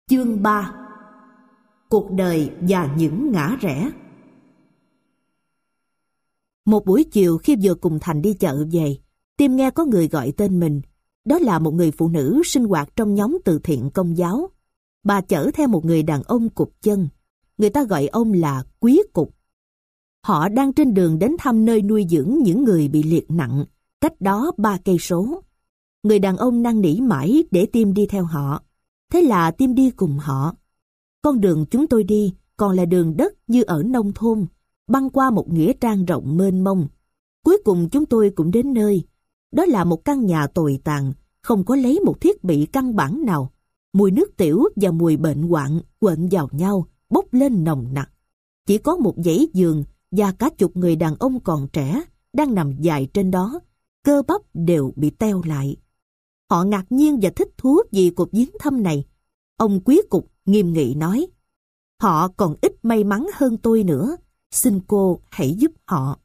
Chương 3. Cuộc đời và những ngã rẽ. Một buổi chiều khi vừa cùng Thành đi chợ về, Tim nghe có người gọi tên mình. Đó là một người phụ nữ sinh hoạt trong nhóm từ thiện Công giáo. Bà chở theo một người đàn ông cụt chân. Người ta gọi ông là Quý Cục. Họ đang trên đường đến thăm nơi nuôi dưỡng những người bị liệt nặng, cách đó 3 cây số. Người đàn ông năn nỉ mãi để Tim đi theo họ. Thế là Tim đi cùng họ. Con đường chúng tôi đi còn là đường đất như ở nông thôn, băng qua một nghĩa trang rộng mênh mông. Cuối cùng chúng tôi cũng đến nơi. Đó là một căn nhà tồi tàn, không có lấy một thiết bị căn bản nào. Mùi nước tiểu và mùi bệnh hoạn quện vào nhau, bốc lên nồng nặc. Chỉ có một dãy giường và cả chục người đàn ông còn trẻ đang nằm dài trên đó, cơ bắp đều bị teo lại. Họ ngạc nhiên và thích thú vì cuộc viếng thăm này. Ông Quý Cục nghiêm nghị nói: "Họ còn ít may mắn hơn tôi nữa, xin cô hãy giúp họ."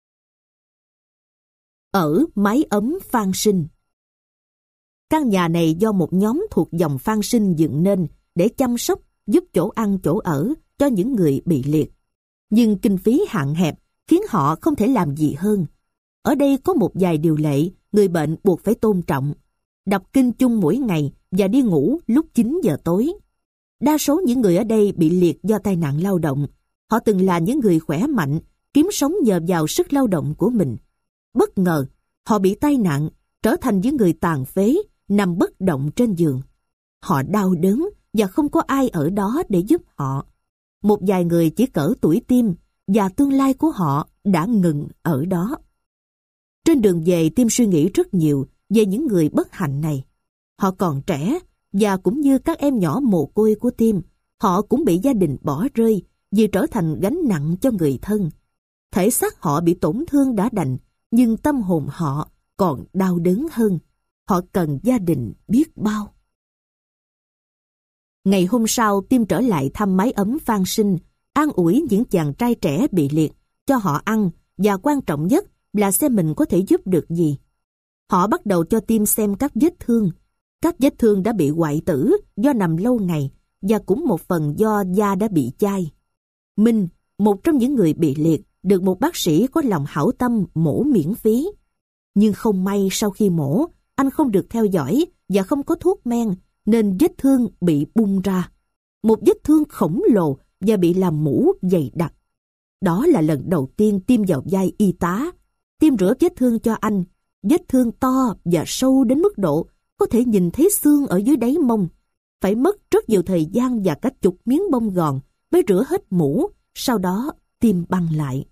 Ở mái ấm Phan Sinh. Căn nhà này do một nhóm thuộc dòng Phan Sinh dựng nên để chăm sóc, giúp chỗ ăn chỗ ở cho những người bị liệt. Nhưng kinh phí hạn hẹp khiến họ không thể làm gì hơn. Ở đây có một vài điều lệ người bệnh buộc phải tôn trọng: đọc kinh chung mỗi ngày và đi ngủ lúc 9 giờ tối. Đa số những người ở đây bị liệt do tai nạn lao động. Họ từng là những người khỏe mạnh, kiếm sống nhờ vào sức lao động của mình. Bất ngờ, họ bị tai nạn, trở thành những người tàn phế, nằm bất động trên giường. Họ đau đớn và không có ai ở đó để giúp họ. Một vài người chỉ cỡ tuổi Tim và tương lai của họ đã ngừng ở đó. Trên đường về, Tim suy nghĩ rất nhiều về những người bất hạnh này. Họ còn trẻ và cũng như các em nhỏ mồ côi của Tim, họ cũng bị gia đình bỏ rơi vì trở thành gánh nặng cho người thân. Thể xác họ bị tổn thương đã đành, nhưng tâm hồn họ còn đau đớn hơn. Họ cần gia đình biết bao. Ngày hôm sau, Tim trở lại thăm mái ấm Phan Sinh, an ủi những chàng trai trẻ bị liệt, cho họ ăn và quan trọng nhất là xem mình có thể giúp được gì. Họ bắt đầu cho Tim xem các vết thương. Các vết thương đã bị hoại tử do nằm lâu ngày và cũng một phần do da đã bị chai. Minh, một trong những người bị liệt, được một bác sĩ có lòng hảo tâm mổ miễn phí. Nhưng không may sau khi mổ, anh không được theo dõi và không có thuốc men nên vết thương bị bung ra. Một vết thương khổng lồ và bị làm mũ dày đặc. Đó là lần đầu tiên Tim vào vai y tá. Tim rửa vết thương cho anh. Vết thương to và sâu đến mức độ có thể nhìn thấy xương ở dưới đáy mông. Phải mất rất nhiều thời gian và cả chục miếng bông gòn mới rửa hết mũ, sau đó Tim băng lại.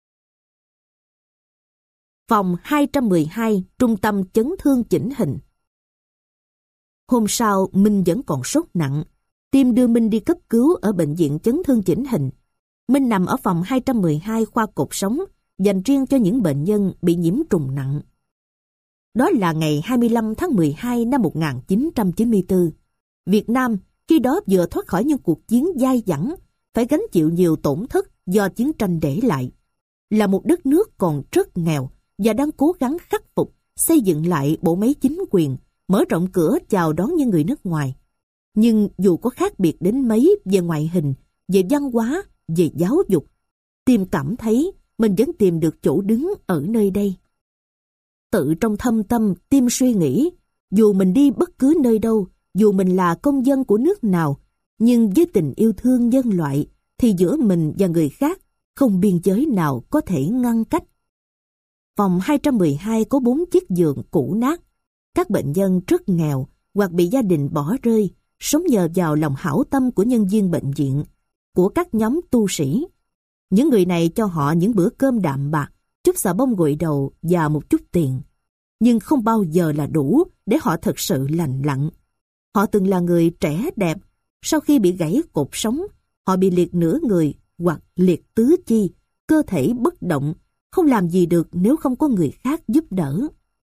Phòng 212, Trung tâm chấn thương chỉnh hình. Hôm sau, Minh vẫn còn sốt nặng. Tim đưa Minh đi cấp cứu ở bệnh viện chấn thương chỉnh hình. Minh nằm ở phòng 212 khoa cột sống, dành riêng cho những bệnh nhân bị nhiễm trùng nặng. Đó là ngày 25 tháng 12 năm 1994. Việt Nam khi đó vừa thoát khỏi những cuộc chiến dai dẳng, phải gánh chịu nhiều tổn thất do chiến tranh để lại. Là một đất nước còn rất nghèo và đang cố gắng khắc phục, xây dựng lại bộ máy chính quyền, mở rộng cửa chào đón những người nước ngoài. Nhưng dù có khác biệt đến mấy về ngoại hình, về văn hóa, về giáo dục, Tim cảm thấy mình vẫn tìm được chỗ đứng ở nơi đây. Tự trong thâm tâm, Tim suy nghĩ, dù mình đi bất cứ nơi đâu, dù mình là công dân của nước nào, nhưng với tình yêu thương nhân loại, thì giữa mình và người khác, không biên giới nào có thể ngăn cách. Phòng 212 có 4 chiếc giường cũ nát. Các bệnh nhân rất nghèo hoặc bị gia đình bỏ rơi, sống nhờ vào lòng hảo tâm của nhân viên bệnh viện, của các nhóm tu sĩ. Những người này cho họ những bữa cơm đạm bạc, chút xà bông gội đầu và một chút tiền. Nhưng không bao giờ là đủ để họ thật sự lành lặn. Họ từng là người trẻ đẹp. Sau khi bị gãy cột sống, họ bị liệt nửa người hoặc liệt tứ chi, cơ thể bất động, không làm gì được nếu không có người khác giúp đỡ.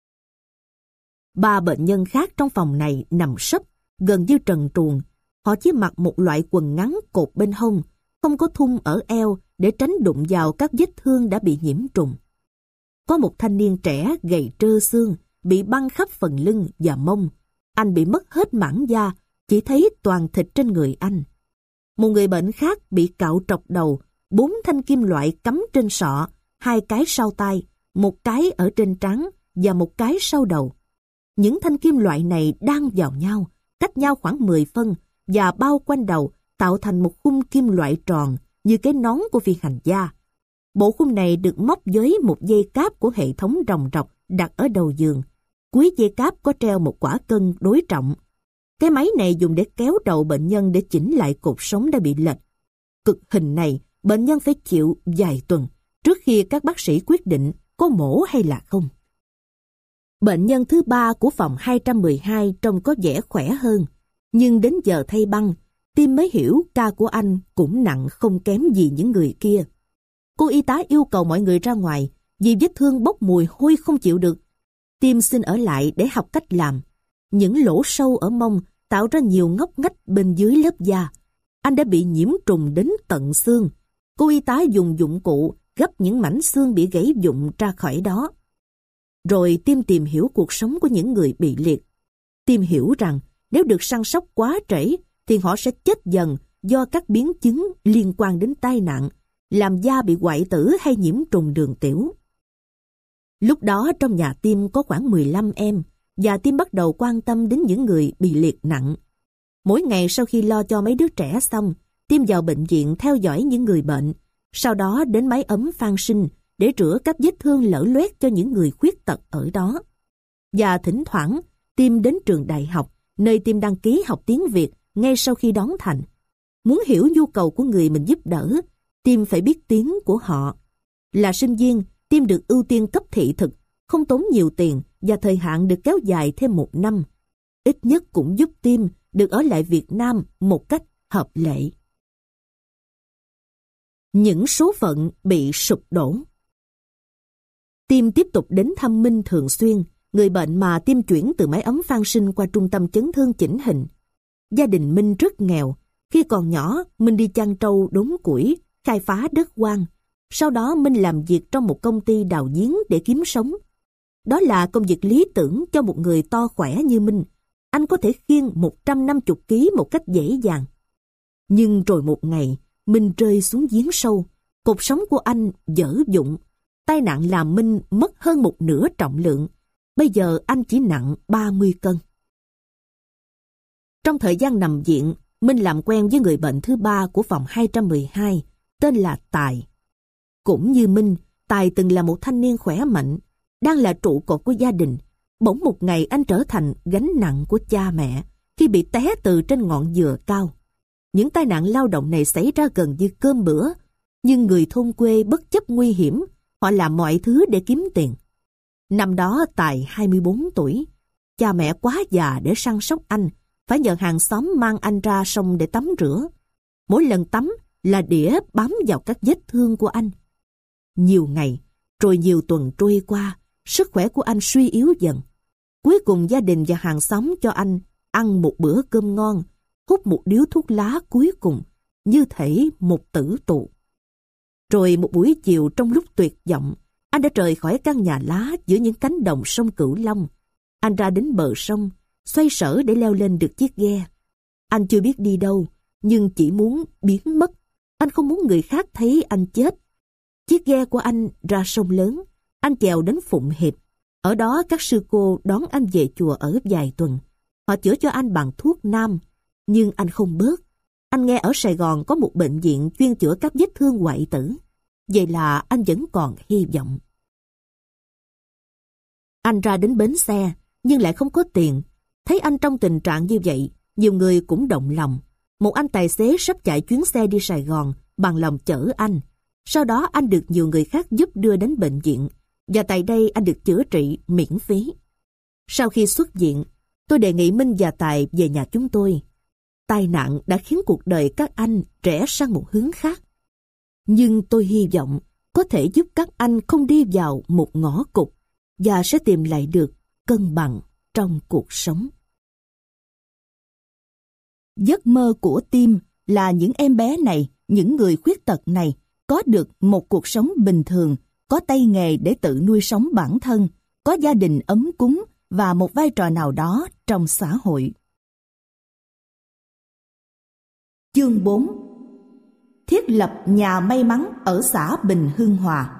3 bệnh nhân khác trong phòng này nằm sấp, gần như trần truồng. Họ chỉ mặc một loại quần ngắn cột bên hông, không có thun ở eo để tránh đụng vào các vết thương đã bị nhiễm trùng. Có một thanh niên trẻ gầy trơ xương, bị băng khắp phần lưng và mông. Anh bị mất hết mảng da, chỉ thấy toàn thịt trên người anh. Một người bệnh khác bị cạo trọc đầu, 4 thanh kim loại cắm trên sọ, 2 cái sau tai, 1 cái ở trên trán và 1 cái sau đầu. Những thanh kim loại này đan vào nhau, cách nhau khoảng 10 phân và bao quanh đầu tạo thành một khung kim loại tròn như cái nón của phi hành gia. Bộ khung này được móc với một dây cáp của hệ thống ròng rọc đặt ở đầu giường. Cuối dây cáp có treo một quả cân đối trọng. Cái máy này dùng để kéo đầu bệnh nhân để chỉnh lại cột sống đã bị lệch. Cực hình này bệnh nhân phải chịu vài tuần trước khi các bác sĩ quyết định có mổ hay là không. Bệnh nhân thứ 3 của phòng 212 trông có vẻ khỏe hơn, nhưng đến giờ thay băng, Tim mới hiểu ca của anh cũng nặng không kém gì những người kia. Cô y tá yêu cầu mọi người ra ngoài vì vết thương bốc mùi hôi không chịu được. Tim xin ở lại để học cách làm. Những lỗ sâu ở mông tạo ra nhiều ngóc ngách bên dưới lớp da. Anh đã bị nhiễm trùng đến tận xương. Cô y tá dùng dụng cụ gấp những mảnh xương bị gãy vụn ra khỏi đó. Rồi Tim tìm hiểu cuộc sống của những người bị liệt. Tim hiểu rằng nếu được săn sóc quá trễ thì họ sẽ chết dần do các biến chứng liên quan đến tai nạn, làm da bị hoại tử hay nhiễm trùng đường tiểu. Lúc đó trong nhà Tim có khoảng 15 em, và Tim bắt đầu quan tâm đến những người bị liệt nặng. Mỗi ngày sau khi lo cho mấy đứa trẻ xong, Tim vào bệnh viện theo dõi những người bệnh, sau đó đến máy ấm Phan Sinh để rửa các vết thương lở loét cho những người khuyết tật ở đó. Và thỉnh thoảng, Tim đến trường đại học, nơi Tim đăng ký học tiếng Việt ngay sau khi đón Thành. Muốn hiểu nhu cầu của người mình giúp đỡ, Tim phải biết tiếng của họ. Là sinh viên, Tim được ưu tiên cấp thị thực, không tốn nhiều tiền và thời hạn được kéo dài thêm 1 năm. Ít nhất cũng giúp Tim được ở lại Việt Nam một cách hợp lệ. Những số phận bị sụp đổ. Tim tiếp tục đến thăm Minh thường xuyên, người bệnh mà Tim chuyển từ máy ấm Phan Sinh qua trung tâm chấn thương chỉnh hình. Gia đình Minh rất nghèo. Khi còn nhỏ, Minh đi chăn trâu đốn củi, khai phá đất hoang. Sau đó Minh làm việc trong một công ty đào giếng để kiếm sống. Đó là công việc lý tưởng cho một người to khỏe như Minh. Anh có thể khiêng 150 kg một cách dễ dàng. Nhưng rồi một ngày, Minh rơi xuống giếng sâu. Cột sống của anh vỡ vụn. Tai nạn làm Minh mất hơn 1/2 trọng lượng. Bây giờ anh chỉ nặng 30 cân. Trong thời gian nằm viện, Minh làm quen với người bệnh thứ 3 của phòng 212, tên là Tài. Cũng như Minh, Tài từng là một thanh niên khỏe mạnh, đang là trụ cột của gia đình. Bỗng một ngày anh trở thành gánh nặng của cha mẹ khi bị té từ trên ngọn dừa cao. Những tai nạn lao động này xảy ra gần như cơm bữa, nhưng người thôn quê bất chấp nguy hiểm, họ làm mọi thứ để kiếm tiền. Năm đó Tài 24 tuổi, cha mẹ quá già để săn sóc anh, phải nhờ hàng xóm mang anh ra sông để tắm rửa. Mỗi lần tắm là đĩa bám vào các vết thương của anh. Nhiều ngày, rồi nhiều tuần trôi qua, sức khỏe của anh suy yếu dần. Cuối cùng gia đình và hàng xóm cho anh ăn một bữa cơm ngon, hút một điếu thuốc lá cuối cùng, như thể một tử tù. Rồi một buổi chiều trong lúc tuyệt vọng, anh đã rời khỏi căn nhà lá giữa những cánh đồng sông Cửu Long. Anh ra đến bờ sông, xoay sở để leo lên được chiếc ghe. Anh chưa biết đi đâu, nhưng chỉ muốn biến mất. Anh không muốn người khác thấy anh chết. Chiếc ghe của anh ra sông lớn, anh chèo đến Phụng Hiệp. Ở đó các sư cô đón anh về chùa ở vài tuần. Họ chữa cho anh bằng thuốc nam, nhưng anh không bớt. Anh nghe ở Sài Gòn có một bệnh viện chuyên chữa các vết thương hoại tử. Vậy là anh vẫn còn hy vọng. Anh ra đến bến xe, nhưng lại không có tiền. Thấy anh trong tình trạng như vậy, nhiều người cũng động lòng. Một anh tài xế sắp chạy chuyến xe đi Sài Gòn bằng lòng chở anh. Sau đó anh được nhiều người khác giúp đưa đến bệnh viện, và tại đây anh được chữa trị miễn phí. Sau khi xuất viện, tôi đề nghị Minh và Tài về nhà chúng tôi. Tai nạn đã khiến cuộc đời các anh rẽ sang một hướng khác. Nhưng tôi hy vọng có thể giúp các anh không đi vào một ngõ cụt và sẽ tìm lại được cân bằng trong cuộc sống. Giấc mơ của Tim là những em bé này, những người khuyết tật này, có được một cuộc sống bình thường, có tay nghề để tự nuôi sống bản thân, có gia đình ấm cúng và một vai trò nào đó trong xã hội. Chương 4. Thiết lập nhà may mắn ở xã Bình Hưng Hòa.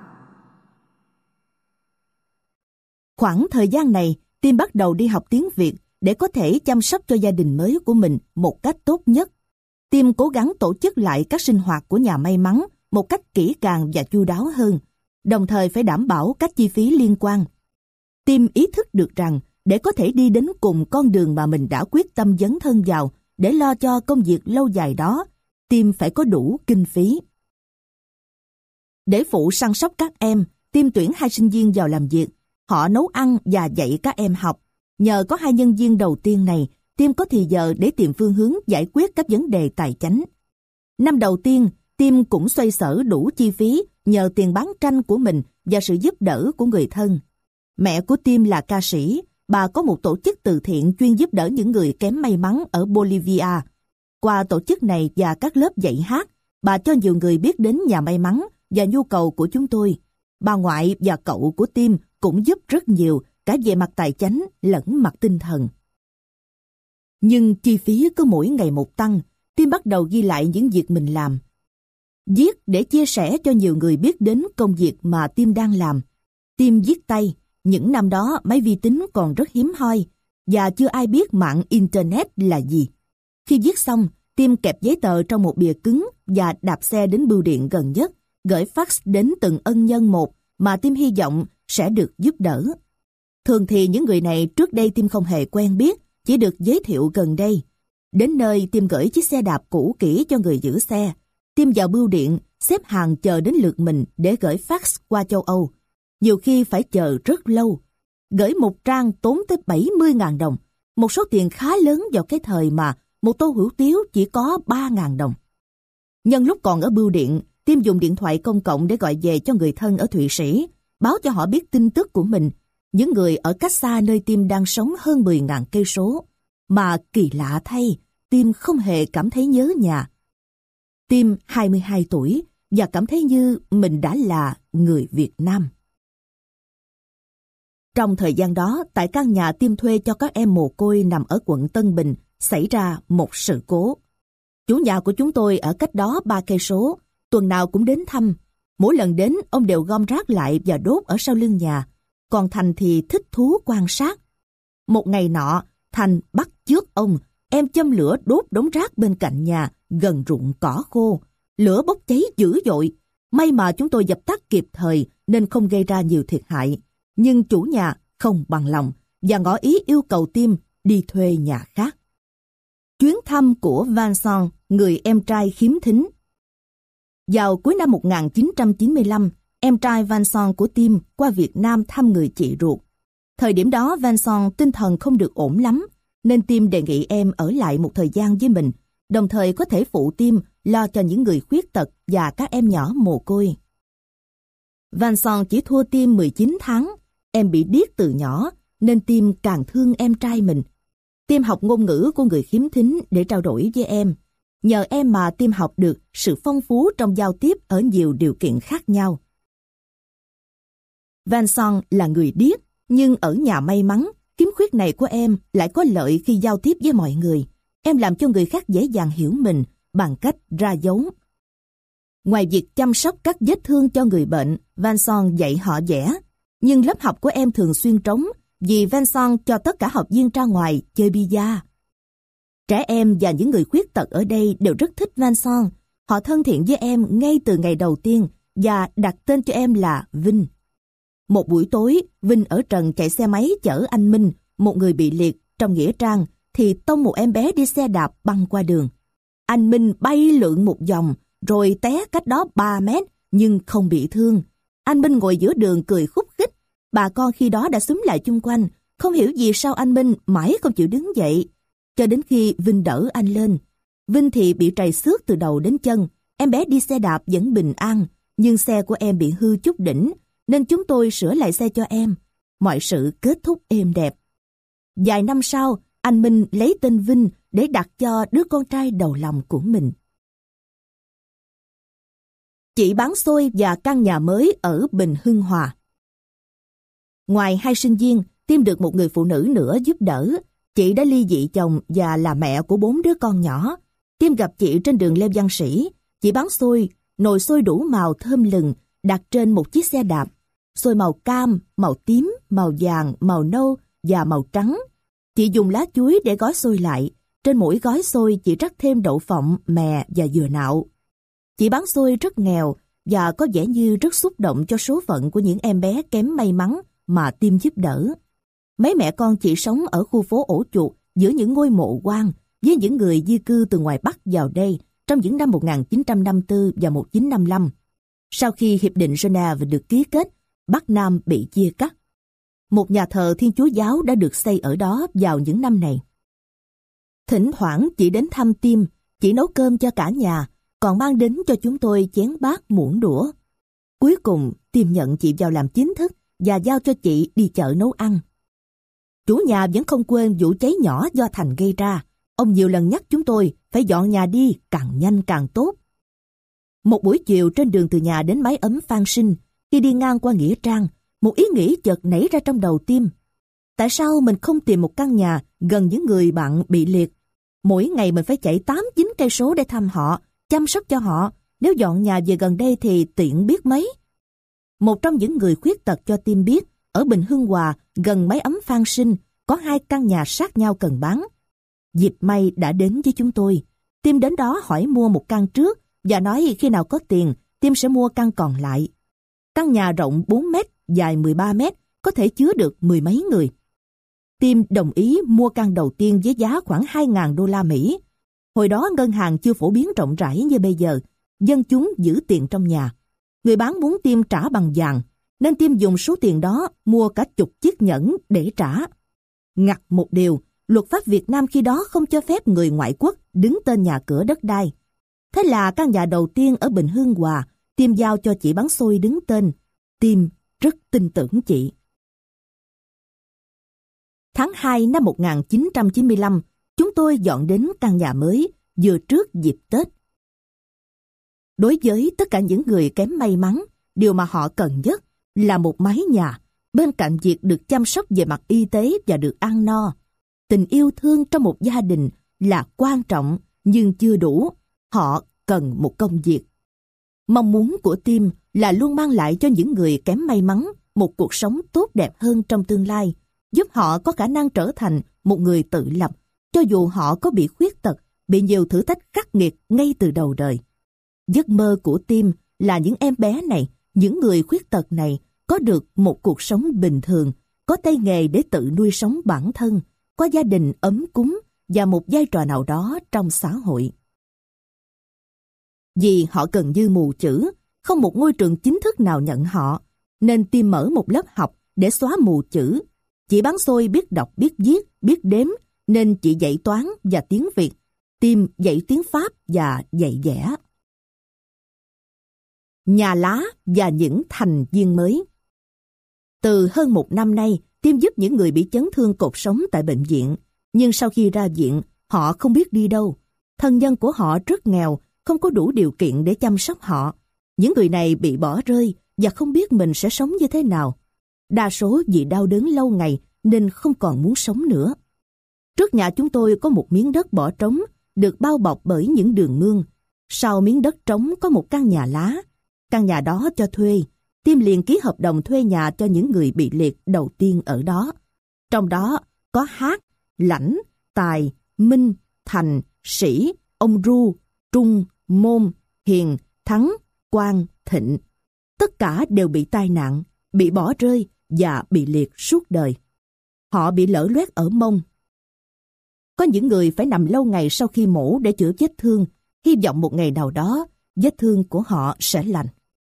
Khoảng thời gian này, Tim bắt đầu đi học tiếng Việt để có thể chăm sóc cho gia đình mới của mình một cách tốt nhất. Tim cố gắng tổ chức lại các sinh hoạt của nhà may mắn một cách kỹ càng và chu đáo hơn, đồng thời phải đảm bảo các chi phí liên quan. Tim ý thức được rằng để có thể đi đến cùng con đường mà mình đã quyết tâm dấn thân vào để lo cho công việc lâu dài đó, Tim phải có đủ kinh phí. Để phụ săn sóc các em, Tim tuyển 2 sinh viên vào làm việc. Họ nấu ăn và dạy các em học. Nhờ có 2 nhân viên đầu tiên này, Tim có thì giờ để tìm phương hướng giải quyết các vấn đề tài chánh. Năm đầu tiên, Tim cũng xoay sở đủ chi phí nhờ tiền bán tranh của mình và sự giúp đỡ của người thân. Mẹ của Tim là ca sĩ. Bà có một tổ chức từ thiện chuyên giúp đỡ những người kém may mắn ở Bolivia. Qua tổ chức này và các lớp dạy hát, bà cho nhiều người biết đến nhà may mắn và nhu cầu của chúng tôi. Bà ngoại và cậu của Tim cũng giúp rất nhiều, cả về mặt tài chánh lẫn mặt tinh thần. Nhưng chi phí cứ mỗi ngày một tăng, Tim bắt đầu ghi lại những việc mình làm. Viết để chia sẻ cho nhiều người biết đến công việc mà Tim đang làm. Tim viết tay. Những năm đó máy vi tính còn rất hiếm hoi và chưa ai biết mạng Internet là gì. Khi viết xong, Tim kẹp giấy tờ trong một bìa cứng và đạp xe đến bưu điện gần nhất, gửi fax đến từng ân nhân một mà Tim hy vọng sẽ được giúp đỡ. Thường thì những người này trước đây Tim không hề quen biết, chỉ được giới thiệu gần đây. Đến nơi, Tim gửi chiếc xe đạp cũ kỹ cho người giữ xe. Tim vào bưu điện, xếp hàng chờ đến lượt mình để gửi fax qua châu Âu. Nhiều khi phải chờ rất lâu. Gửi một trang tốn tới 70.000 đồng, một số tiền khá lớn vào cái thời mà một tô hủ tiếu chỉ có 3.000 đồng. Nhân lúc còn ở bưu điện, Tim dùng điện thoại công cộng để gọi về cho người thân ở Thụy Sĩ, báo cho họ biết tin tức của mình, những người ở cách xa nơi Tim đang sống hơn 10.000 cây số. Mà kỳ lạ thay, Tim không hề cảm thấy nhớ nhà. Tim 22 tuổi và cảm thấy như mình đã là người Việt Nam. Trong thời gian đó, tại căn nhà Tim thuê cho các em mồ côi nằm ở quận Tân Bình, xảy ra một sự cố. Chủ nhà của chúng tôi ở cách đó 3 cây số, tuần nào cũng đến thăm. Mỗi lần đến, ông đều gom rác lại và đốt ở sau lưng nhà. Còn Thành thì thích thú quan sát. Một ngày nọ, Thành bắt chước ông, em châm lửa đốt đống rác bên cạnh nhà, gần ruộng cỏ khô. Lửa bốc cháy dữ dội. May mà chúng tôi dập tắt kịp thời nên không gây ra nhiều thiệt hại. Nhưng chủ nhà không bằng lòng và ngỏ ý yêu cầu Tim đi thuê nhà khác. Chuyến thăm của Vincent, người em trai khiếm thính. Vào cuối năm 1995, em trai Vincent của Tim qua Việt Nam thăm người chị ruột. Thời điểm đó Vincent tinh thần không được ổn lắm, nên Tim đề nghị em ở lại một thời gian với mình, đồng thời có thể phụ Tim lo cho những người khuyết tật và các em nhỏ mồ côi. Vincent chỉ thua Tim 19 tháng, em bị điếc từ nhỏ, nên Tim càng thương em trai mình. Tim học ngôn ngữ của người khiếm thính để trao đổi với em. Nhờ em mà Tim học được sự phong phú trong giao tiếp ở nhiều điều kiện khác nhau. Vincent là người điếc, nhưng ở nhà may mắn, khiếm khuyết này của em lại có lợi khi giao tiếp với mọi người. Em làm cho người khác dễ dàng hiểu mình bằng cách ra dấu. Ngoài việc chăm sóc các vết thương cho người bệnh, Vincent dạy họ vẽ. Nhưng lớp học của em thường xuyên trống vì Vincent cho tất cả học viên ra ngoài chơi bi-a. Trẻ em và những người khuyết tật ở đây đều rất thích Vincent. Họ thân thiện với em ngay từ ngày đầu tiên và đặt tên cho em là Vinh. Một buổi tối, Vinh ở trần chạy xe máy chở anh Minh, một người bị liệt, trong nghĩa trang, thì tông một em bé đi xe đạp băng qua đường. Anh Minh bay lượn một vòng, rồi té cách đó 3 mét, nhưng không bị thương. Anh Minh ngồi giữa đường cười khúc khích. Bà con khi đó đã xúm lại chung quanh, không hiểu vì sao anh Minh mãi không chịu đứng dậy. Cho đến khi Vinh đỡ anh lên. Vinh thì bị trầy xước từ đầu đến chân. Em bé đi xe đạp vẫn bình an, nhưng xe của em bị hư chút đỉnh, nên chúng tôi sửa lại xe cho em. Mọi sự kết thúc êm đẹp. Vài năm sau, anh Minh lấy tên Vinh để đặt cho đứa con trai đầu lòng của mình. Chị bán xôi và căn nhà mới ở Bình Hưng Hòa. Ngoài 2 sinh viên, Tim được một người phụ nữ nữa giúp đỡ. Chị đã ly dị chồng và là mẹ của 4 đứa con nhỏ. Tim gặp chị trên đường Lê Văn Sĩ. Chị bán xôi, nồi xôi đủ màu thơm lừng, đặt trên một chiếc xe đạp. Xôi màu cam, màu tím, màu vàng, màu nâu và màu trắng. Chị dùng lá chuối để gói xôi lại. Trên mỗi gói xôi chị rắc thêm đậu phộng, mè và dừa nạo. Chị bán xôi rất nghèo và có vẻ như rất xúc động cho số phận của những em bé kém may mắn mà Tim giúp đỡ. Mấy mẹ con chị sống ở khu phố ổ chuột giữa những ngôi mộ quan với những người di cư từ ngoài Bắc vào đây trong những năm 1954 và 1955. Sau khi Hiệp định Geneva được ký kết, Bắc Nam bị chia cắt. Một nhà thờ Thiên Chúa giáo đã được xây ở đó vào những năm này. Thỉnh thoảng chị đến thăm Tim, chị nấu cơm cho cả nhà, còn mang đến cho chúng tôi chén bát muỗng đũa. Cuối cùng, Tim nhận chị vào làm chính thức và giao cho chị đi chợ nấu ăn. Chủ nhà vẫn không quên vụ cháy nhỏ do Thành gây ra. Ông nhiều lần nhắc chúng tôi phải dọn nhà đi, càng nhanh càng tốt. Một buổi chiều trên đường từ nhà đến mái ấm Phan Sinh, khi đi ngang qua Nghĩa Trang, một ý nghĩ chợt nảy ra trong đầu Tim. Tại sao mình không tìm một căn nhà gần những người bạn bị liệt? Mỗi ngày mình phải chạy 8-9 cây số để thăm họ, chăm sóc cho họ. Nếu dọn nhà về gần đây thì tiện biết mấy. Một trong những người khuyết tật cho Tim biết, ở Bình Hưng Hòa, gần mái ấm Phan Sinh, có 2 căn nhà sát nhau cần bán. Dịp may đã đến với chúng tôi. Tim đến đó hỏi mua một căn trước và nói khi nào có tiền, Tim sẽ mua căn còn lại. Căn nhà rộng 4 mét, dài 13 mét, có thể chứa được 10 mấy người. Tim đồng ý mua căn đầu tiên với giá khoảng 2.000 đô la Mỹ. Hồi đó ngân hàng chưa phổ biến rộng rãi như bây giờ, dân chúng giữ tiền trong nhà. Người bán muốn Tim trả bằng vàng, nên Tim dùng số tiền đó mua cả chục chiếc nhẫn để trả. Ngặt một điều, luật pháp Việt Nam khi đó không cho phép người ngoại quốc đứng tên nhà cửa đất đai. Thế là căn nhà đầu tiên ở Bình Hưng Hòa, Tim giao cho chị bán xôi đứng tên. Tim rất tin tưởng chị. Tháng 2 năm 1995, chúng tôi dọn đến căn nhà mới vừa trước dịp Tết. Đối với tất cả những người kém may mắn, điều mà họ cần nhất là một mái nhà, bên cạnh việc được chăm sóc về mặt y tế và được ăn no. Tình yêu thương trong một gia đình là quan trọng nhưng chưa đủ, họ cần một công việc. Mong muốn của Tim là luôn mang lại cho những người kém may mắn một cuộc sống tốt đẹp hơn trong tương lai, giúp họ có khả năng trở thành một người tự lập, cho dù họ có bị khuyết tật, bị nhiều thử thách khắc nghiệt ngay từ đầu đời. Giấc mơ của Tim là những em bé này, những người khuyết tật này có được một cuộc sống bình thường, có tay nghề để tự nuôi sống bản thân, có gia đình ấm cúng và một vai trò nào đó trong xã hội. Vì họ gần như mù chữ, không một ngôi trường chính thức nào nhận họ, nên Tim mở một lớp học để xóa mù chữ. Chị bán xôi biết đọc, biết viết, biết đếm, nên chị dạy toán và tiếng Việt. Tim dạy tiếng Pháp và dạy vẽ. Nhà lá và những thành viên mới. Từ hơn 1 năm nay, Tim giúp những người bị chấn thương cột sống tại bệnh viện. Nhưng sau khi ra viện, họ không biết đi đâu. Thân nhân của họ rất nghèo, không có đủ điều kiện để chăm sóc họ. Những người này bị bỏ rơi và không biết mình sẽ sống như thế nào. Đa số vì đau đớn lâu ngày nên không còn muốn sống nữa. Trước nhà chúng tôi có một miếng đất bỏ trống, được bao bọc bởi những đường mương. Sau miếng đất trống có một căn nhà lá. Căn nhà đó cho thuê. Tim liền ký hợp đồng thuê nhà cho những người bị liệt đầu tiên ở đó. Trong đó có Hát, Lãnh, Tài, Minh, Thành, Sĩ, ông Ru, Trung, Môn, Hiền, Thắng, Quang, Thịnh. Tất cả đều bị tai nạn, bị bỏ rơi và bị liệt suốt đời. Họ bị lở loét ở mông. Có những người phải nằm lâu ngày sau khi mổ để chữa vết thương, hy vọng một ngày nào đó vết thương của họ sẽ lành.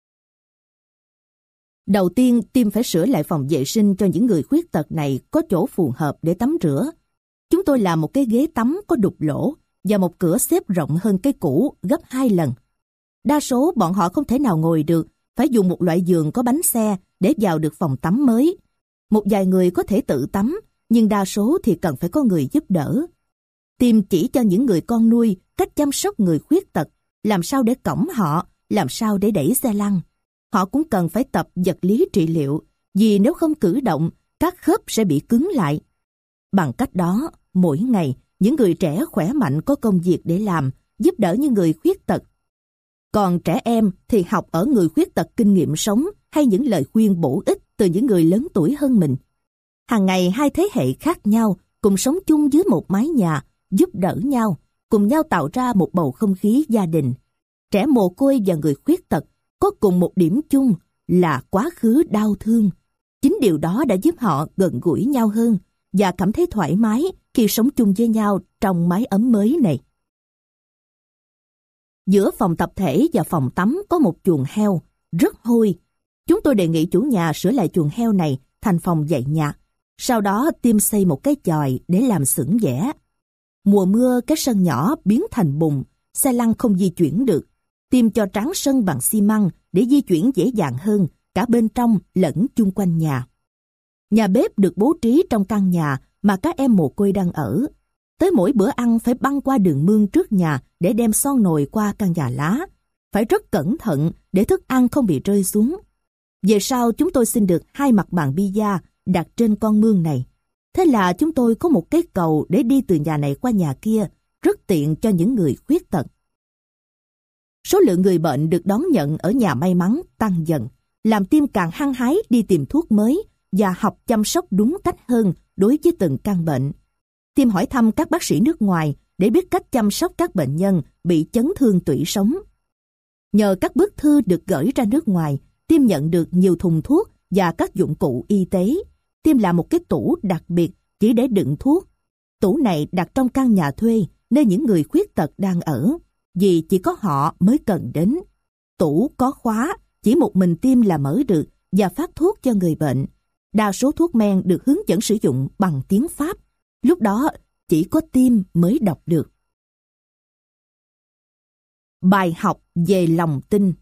Đầu tiên, Tim phải sửa lại phòng vệ sinh cho những người khuyết tật này có chỗ phù hợp để tắm rửa. Chúng tôi làm một cái ghế tắm có đục lỗ và một cửa xếp rộng hơn cái cũ gấp 2 lần. Đa số bọn họ không thể nào ngồi được, phải dùng một loại giường có bánh xe để vào được phòng tắm mới. Một vài người có thể tự tắm, nhưng đa số thì cần phải có người giúp đỡ. Tim chỉ cho những người con nuôi cách chăm sóc người khuyết tật, làm sao để cõng họ, làm sao để đẩy xe lăn. Họ cũng cần phải tập vật lý trị liệu, vì nếu không cử động, các khớp sẽ bị cứng lại. Bằng cách đó, mỗi ngày, những người trẻ khỏe mạnh có công việc để làm giúp đỡ những người khuyết tật. Còn trẻ em thì học ở người khuyết tật kinh nghiệm sống hay những lời khuyên bổ ích từ những người lớn tuổi hơn mình. Hàng ngày hai thế hệ khác nhau cùng sống chung dưới một mái nhà, giúp đỡ nhau, cùng nhau tạo ra một bầu không khí gia đình. Trẻ mồ côi và người khuyết tật có cùng một điểm chung là quá khứ đau thương. Chính điều đó đã giúp họ gần gũi nhau hơn và cảm thấy thoải mái khi sống chung với nhau trong mái ấm mới này. Giữa phòng tập thể và phòng tắm có một chuồng heo, rất hôi. Chúng tôi đề nghị chủ nhà sửa lại chuồng heo này thành phòng dạy nhạc. Sau đó Tim xây một cái chòi để làm xưởng vẽ. Mùa mưa cái sân nhỏ biến thành bùn, xe lăn không di chuyển được. Tim cho tráng sân bằng xi măng để di chuyển dễ dàng hơn cả bên trong lẫn chung quanh nhà. Nhà bếp được bố trí trong căn nhà mà các em mồ côi đang ở. Tới mỗi bữa ăn phải băng qua đường mương trước nhà để đem son nồi qua căn nhà lá. Phải rất cẩn thận để thức ăn không bị rơi xuống. Về sau chúng tôi xin được 2 mặt bàn bia đặt trên con mương này. Thế là chúng tôi có một cái cầu để đi từ nhà này qua nhà kia, rất tiện cho những người khuyết tật. Số lượng người bệnh được đón nhận ở nhà may mắn tăng dần, làm Tim càng hăng hái đi tìm thuốc mới và học chăm sóc đúng cách hơn đối với từng căn bệnh. Tim hỏi thăm các bác sĩ nước ngoài để biết cách chăm sóc các bệnh nhân bị chấn thương tủy sống. Nhờ các bức thư được gửi ra nước ngoài, Tim nhận được nhiều thùng thuốc và các dụng cụ y tế. Tim làm một cái tủ đặc biệt chỉ để đựng thuốc. Tủ này đặt trong căn nhà thuê nơi những người khuyết tật đang ở, vì chỉ có họ mới cần đến. Tủ có khóa, chỉ một mình Tim là mở được và phát thuốc cho người bệnh. Đa số thuốc men được hướng dẫn sử dụng bằng tiếng Pháp. Lúc đó chỉ có Tim mới đọc được. Bài học về lòng tin.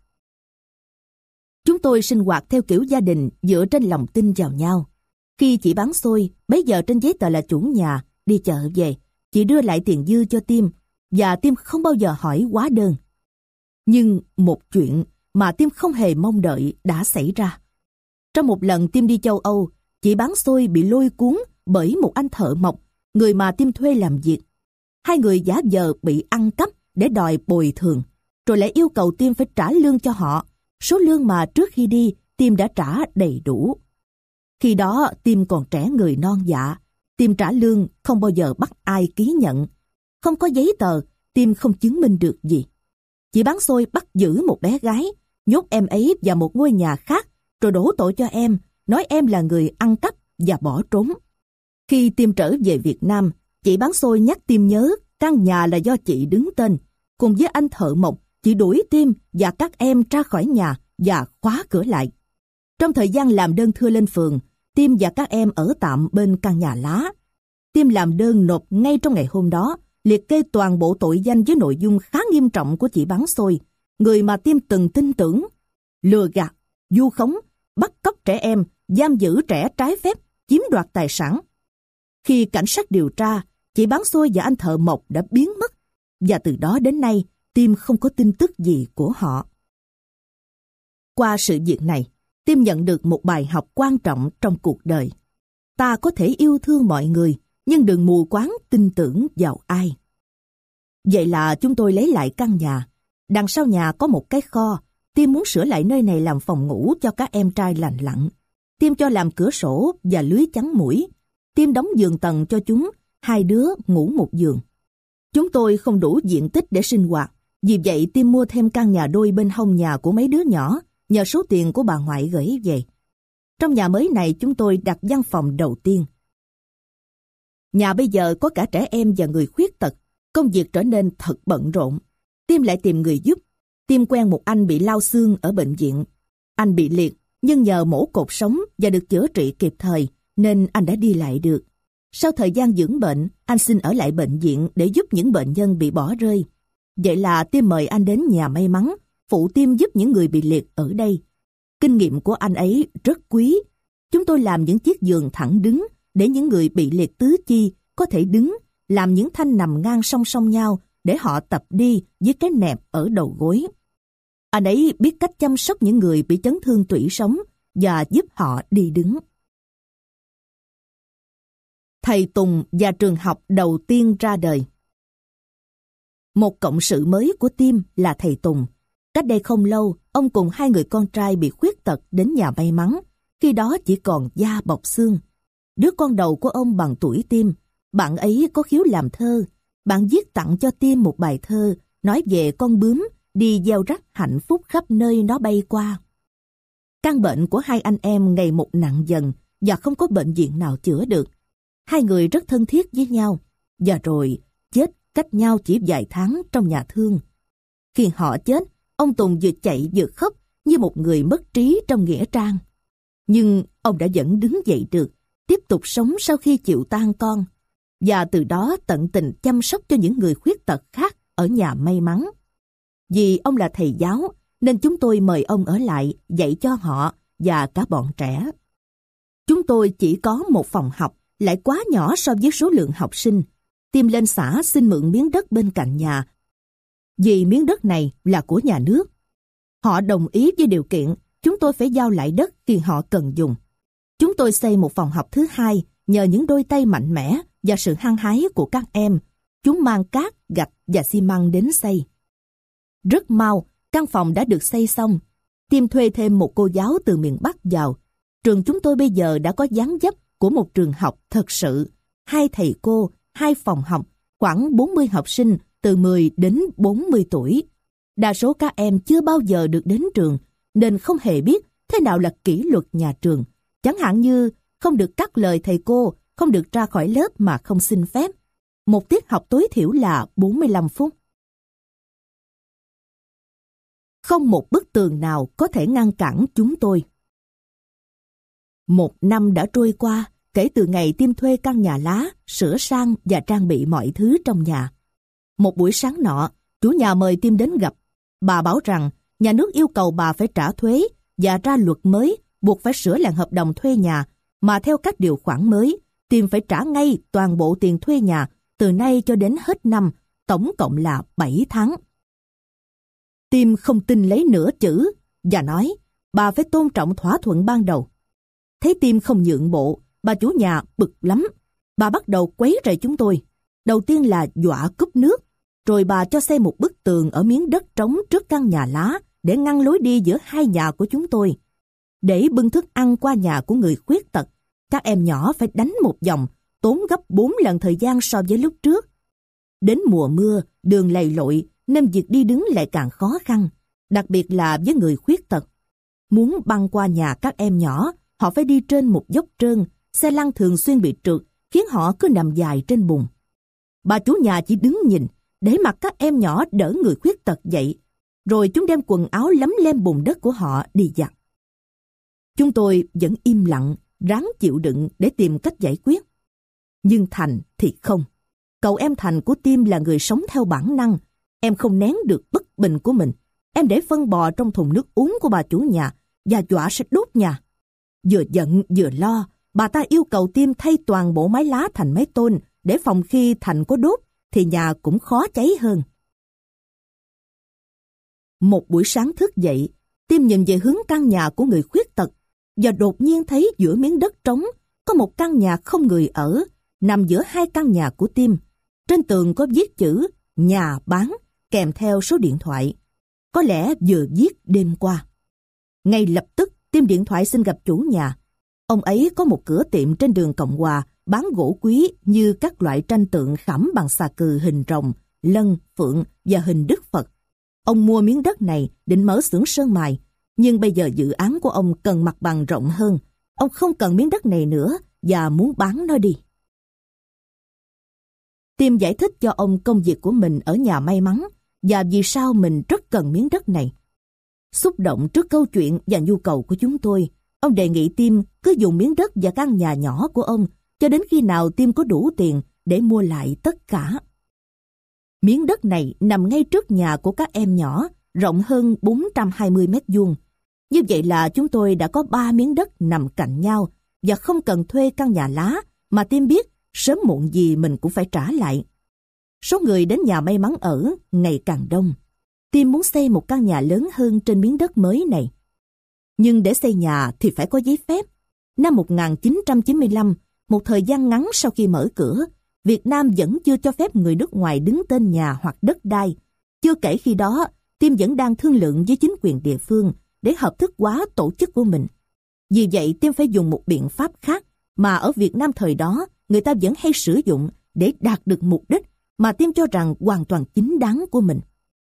Chúng tôi sinh hoạt theo kiểu gia đình dựa trên lòng tin vào nhau. Khi chị bán xôi, bấy giờ trên giấy tờ là chủ nhà, đi chợ về, chị đưa lại tiền dư cho Tim, và Tim không bao giờ hỏi hóa đơn. Nhưng một chuyện mà Tim không hề mong đợi đã xảy ra. Trong một lần Tim đi châu Âu, chị bán xôi bị lôi cuốn bởi một anh thợ mộc, người mà Tim thuê làm việc. Hai người giả vờ bị ăn cắp để đòi bồi thường, rồi lại yêu cầu Tim phải trả lương cho họ, số lương mà trước khi đi Tim đã trả đầy đủ. Khi đó Tim còn trẻ người non dạ, Tim trả lương không bao giờ bắt ai ký nhận. Không có giấy tờ, Tim không chứng minh được gì. Chị bán xôi bắt giữ một bé gái, nhốt em ấy vào một ngôi nhà khác, rồi đổ tội cho em, nói em là người ăn cắp và bỏ trốn. Khi Tim trở về Việt Nam, chị bán xôi nhắc Tim nhớ căn nhà là do chị đứng tên. Cùng với anh thợ mộc, chị đuổi Tim và các em ra khỏi nhà và khóa cửa lại. Trong thời gian làm đơn thưa lên phường, Tim và các em ở tạm bên căn nhà lá. Tim làm đơn nộp ngay trong ngày hôm đó, liệt kê toàn bộ tội danh với nội dung khá nghiêm trọng của chị bán xôi, người mà Tim từng tin tưởng: lừa gạt, vu khống, bắt cóc trẻ em, giam giữ trẻ trái phép, chiếm đoạt tài sản. Khi cảnh sát điều tra, chị bán xôi và anh thợ mộc đã biến mất, và từ đó đến nay Tim không có tin tức gì của họ. Qua sự việc này, Tim nhận được một bài học quan trọng trong cuộc đời. Ta có thể yêu thương mọi người, nhưng đừng mù quáng tin tưởng vào ai. Vậy là chúng tôi lấy lại căn nhà. Đằng sau nhà có một cái kho. Tim muốn sửa lại nơi này làm phòng ngủ cho các em trai lành lặn. Tim cho làm cửa sổ và lưới chắn muỗi. Tim đóng giường tầng cho chúng, 2 đứa ngủ một giường. Chúng tôi không đủ diện tích để sinh hoạt, vì vậy Tim mua thêm căn nhà đôi bên hông nhà của mấy đứa nhỏ, nhờ số tiền của bà ngoại gửi về. Trong nhà mới này chúng tôi đặt văn phòng đầu tiên. Nhà bây giờ có cả trẻ em và người khuyết tật, công việc trở nên thật bận rộn. Tim lại tìm người giúp. Tim quen một anh bị lao xương ở bệnh viện. Anh bị liệt, nhưng nhờ mổ cột sống và được chữa trị kịp thời, nên anh đã đi lại được. Sau thời gian dưỡng bệnh, anh xin ở lại bệnh viện để giúp những bệnh nhân bị bỏ rơi. Vậy là Tim mời anh đến nhà may mắn, phụ Tim giúp những người bị liệt ở đây. Kinh nghiệm của anh ấy rất quý. Chúng tôi làm những chiếc giường thẳng đứng để những người bị liệt tứ chi có thể đứng, làm những thanh nằm ngang song song nhau để họ tập đi với cái nẹp ở đầu gối. Anh ấy biết cách chăm sóc những người bị chấn thương tủy sống và giúp họ đi đứng. Thầy Tùng và trường học đầu tiên ra đời. Một cộng sự mới của Tim là thầy Tùng. Cách đây không lâu, ông cùng 2 người con trai bị khuyết tật đến nhà may mắn, khi đó chỉ còn da bọc xương. Đứa con đầu của ông bằng tuổi Tim, bạn ấy có khiếu làm thơ. Bạn viết tặng cho Tim một bài thơ nói về con bướm đi gieo rắc hạnh phúc khắp nơi nó bay qua. Căn bệnh của 2 anh em ngày một nặng dần và không có bệnh viện nào chữa được. 2 người rất thân thiết với nhau, và rồi chết cách nhau chỉ vài tháng trong nhà thương. Khi họ chết, ông Tùng vừa chạy vừa khóc như một người mất trí trong nghĩa trang. Nhưng ông đã vẫn đứng dậy được, tiếp tục sống sau khi chịu tang con, và từ đó tận tình chăm sóc cho những người khuyết tật khác ở nhà may mắn. Vì ông là thầy giáo, nên chúng tôi mời ông ở lại dạy cho họ và cả bọn trẻ. Chúng tôi chỉ có một phòng học, lại quá nhỏ so với số lượng học sinh. Tim lên xã xin mượn miếng đất bên cạnh nhà, vì miếng đất này là của nhà nước. Họ đồng ý với điều kiện chúng tôi phải giao lại đất khi họ cần dùng. Chúng tôi xây một phòng học thứ 2 nhờ những đôi tay mạnh mẽ và sự hăng hái của các em. Chúng mang cát, gạch và xi măng đến xây. Rất mau, căn phòng đã được xây xong. Tim thuê thêm một cô giáo từ miền Bắc vào. Trường chúng tôi bây giờ đã có dáng dấp của một trường học thật sự. 2 thầy cô, 2 phòng học, khoảng 40 học sinh từ 10 đến 40 tuổi. Đa số các em chưa bao giờ được đến trường, nên không hề biết thế nào là kỷ luật nhà trường. Chẳng hạn như không được cắt lời thầy cô, không được ra khỏi lớp mà không xin phép. Một tiết học tối thiểu là 45 phút. Không một bức tường nào có thể ngăn cản chúng tôi. 1 năm đã trôi qua kể từ ngày Tim thuê căn nhà lá, sửa sang và trang bị mọi thứ trong nhà. Một buổi sáng nọ, chủ nhà mời Tim đến gặp. Bà bảo rằng nhà nước yêu cầu bà phải trả thuế và ra luật mới buộc phải sửa lại hợp đồng thuê nhà, mà theo các điều khoản mới, Tim phải trả ngay toàn bộ tiền thuê nhà từ nay cho đến hết năm, tổng cộng là 7 tháng. Tim không tin lấy nửa chữ và nói bà phải tôn trọng thỏa thuận ban đầu. Thấy Tim không nhượng bộ, bà chủ nhà bực lắm. Bà bắt đầu quấy rầy chúng tôi. Đầu tiên là dọa cúp nước, rồi bà cho xây một bức tường ở miếng đất trống trước căn nhà lá để ngăn lối đi giữa 2 nhà của chúng tôi. Để bưng thức ăn qua nhà của người khuyết tật, các em nhỏ phải đánh một vòng, tốn gấp 4 lần thời gian so với lúc trước. Đến mùa mưa, đường lầy lội nên việc đi đứng lại càng khó khăn, đặc biệt là với người khuyết tật. Muốn băng qua nhà các em nhỏ, họ phải đi trên một dốc trơn, xe lăn thường xuyên bị trượt, khiến họ cứ nằm dài trên bùn. Bà chủ nhà chỉ đứng nhìn, để mặc các em nhỏ đỡ người khuyết tật dậy, rồi chúng đem quần áo lấm lem bùn đất của họ đi giặt. Chúng tôi vẫn im lặng, ráng chịu đựng để tìm cách giải quyết. Nhưng Thành thì không. Cậu em Thành của Tim là người sống theo bản năng. Em không nén được bất bình của mình. Em để phân bò trong thùng nước uống của bà chủ nhà và dọa sẽ đốt nhà. Vừa giận vừa lo, bà ta yêu cầu Tim thay toàn bộ mái lá thành mái tôn để phòng khi Thành có đốt thì nhà cũng khó cháy hơn. Một buổi sáng thức dậy, Tim nhìn về hướng căn nhà của người khuyết tật và đột nhiên thấy giữa miếng đất trống có một căn nhà không người ở, nằm giữa 2 căn nhà của Tim. Trên tường có viết chữ nhà bán kèm theo số điện thoại. Có lẽ vừa viết đêm qua. Ngay lập tức Tim điện thoại xin gặp chủ nhà. Ông ấy có một cửa tiệm trên đường Cộng Hòa bán gỗ quý như các loại tranh tượng khảm bằng xà cừ hình rồng, lân, phượng và hình Đức Phật. Ông mua miếng đất này định mở xưởng sơn mài, nhưng bây giờ dự án của ông cần mặt bằng rộng hơn. Ông không cần miếng đất này nữa và muốn bán nó đi. Tim giải thích cho ông công việc của mình ở nhà may mắn và vì sao mình rất cần miếng đất này. Xúc động trước câu chuyện và nhu cầu của chúng tôi, ông đề nghị Tim cứ dùng miếng đất và căn nhà nhỏ của ông cho đến khi nào Tim có đủ tiền để mua lại tất cả. Miếng đất này nằm ngay trước nhà của các em nhỏ, rộng hơn 420 mét vuông. Như vậy là chúng tôi đã có 3 miếng đất nằm cạnh nhau và không cần thuê căn nhà lá mà Tim biết sớm muộn gì mình cũng phải trả lại. Số người đến nhà may mắn ở ngày càng đông. Tim muốn xây một căn nhà lớn hơn trên miếng đất mới này. Nhưng để xây nhà thì phải có giấy phép. Năm 1995, một thời gian ngắn sau khi mở cửa, Việt Nam vẫn chưa cho phép người nước ngoài đứng tên nhà hoặc đất đai. Chưa kể khi đó, Tim vẫn đang thương lượng với chính quyền địa phương để hợp thức hóa tổ chức của mình. Vì vậy, Tim phải dùng một biện pháp khác mà ở Việt Nam thời đó người ta vẫn hay sử dụng để đạt được mục đích mà Tim cho rằng hoàn toàn chính đáng của mình.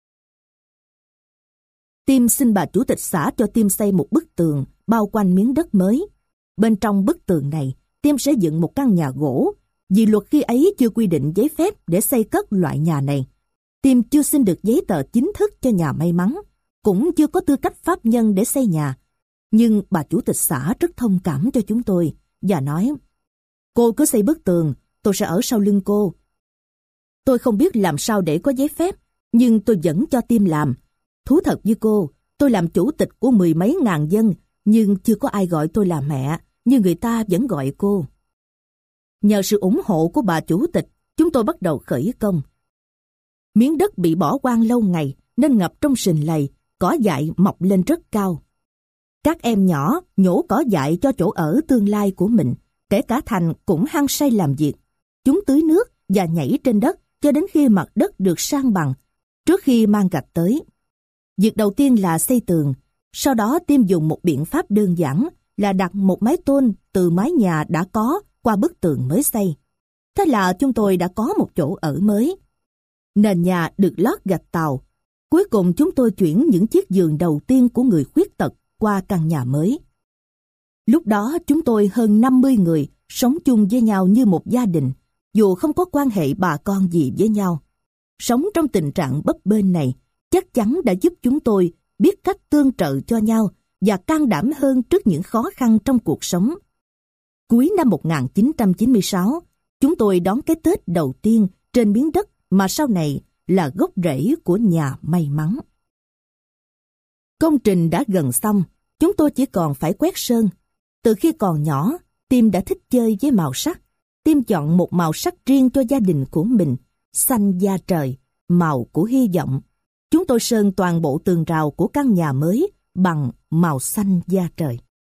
Tim xin bà chủ tịch xã cho Tim xây một bức tường bao quanh miếng đất mới. Bên trong bức tường này, Tim sẽ dựng một căn nhà gỗ, vì luật khi ấy chưa quy định giấy phép để xây cất loại nhà này. Tim chưa xin được giấy tờ chính thức cho nhà may mắn, cũng chưa có tư cách pháp nhân để xây nhà. Nhưng bà chủ tịch xã rất thông cảm cho chúng tôi và nói, cô cứ xây bức tường, tôi sẽ ở sau lưng cô. Tôi không biết làm sao để có giấy phép, nhưng tôi vẫn cho Tim làm. Thú thật với cô, tôi làm chủ tịch của 10 mấy ngàn dân, nhưng chưa có ai gọi tôi là mẹ, như người ta vẫn gọi cô. Nhờ sự ủng hộ của bà chủ tịch, chúng tôi bắt đầu khởi công. Miếng đất bị bỏ hoang lâu ngày nên ngập trong sình lầy, cỏ dại mọc lên rất cao. Các em nhỏ nhổ cỏ dại cho chỗ ở tương lai của mình, kể cả Thành cũng hăng say làm việc. Chúng tưới nước và nhảy trên đất cho đến khi mặt đất được san bằng, trước khi mang gạch tới. Việc đầu tiên là xây tường, sau đó Tim dùng một biện pháp đơn giản là đặt một mái tôn từ mái nhà đã có qua bức tường mới xây. Thế là chúng tôi đã có một chỗ ở mới. Nền nhà được lót gạch tàu. Cuối cùng chúng tôi chuyển những chiếc giường đầu tiên của người khuyết tật qua căn nhà mới. Lúc đó chúng tôi hơn 50 người sống chung với nhau như một gia đình, dù không có quan hệ bà con gì với nhau. Sống trong tình trạng bấp bênh này chắc chắn đã giúp chúng tôi biết cách tương trợ cho nhau và can đảm hơn trước những khó khăn trong cuộc sống. Cuối năm 1996, chúng tôi đón cái Tết đầu tiên trên miếng đất mà sau này là gốc rễ của nhà may mắn. Công trình đã gần xong, chúng tôi chỉ còn phải quét sơn. Từ khi còn nhỏ, Tim đã thích chơi với màu sắc. Tim chọn một màu sắc riêng cho gia đình của mình, xanh da trời, màu của hy vọng. Chúng tôi sơn toàn bộ tường rào của căn nhà mới bằng màu xanh da trời.